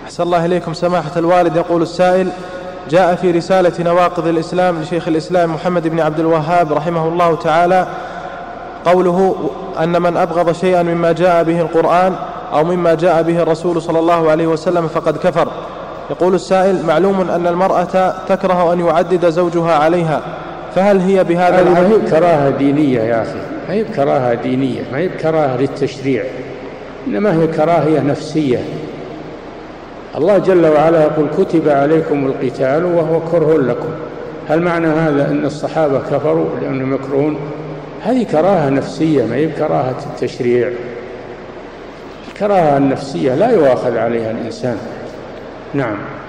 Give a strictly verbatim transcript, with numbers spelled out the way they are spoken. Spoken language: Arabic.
أحسن الله إليكم سماحة الوالد. يقول السائل: جاء في رسالة نواقض الإسلام لشيخ الإسلام محمد بن عبد الوهاب رحمه الله تعالى قوله أن من أبغض شيئا مما جاء به القرآن أو مما جاء به الرسول صلى الله عليه وسلم فقد كفر. يقول السائل: معلوم أن المرأة تكره أن يعدد زوجها عليها، فهل هي بهذا العدد؟ ما هي كراهة دينية يا أخي، ما هي كراهة دينية، ما هي كراهة للتشريع، إنما هي كراهية نفسية. الله جل وعلا يقول: كتب عليكم القتال وهو كره لكم. هل معنى هذا أن الصحابة كفروا لأنهم يكرهون؟ هذه كراهة نفسية، ما هي كراهة التشريع. الكراهة النفسية لا يؤاخذ عليها الإنسان. نعم.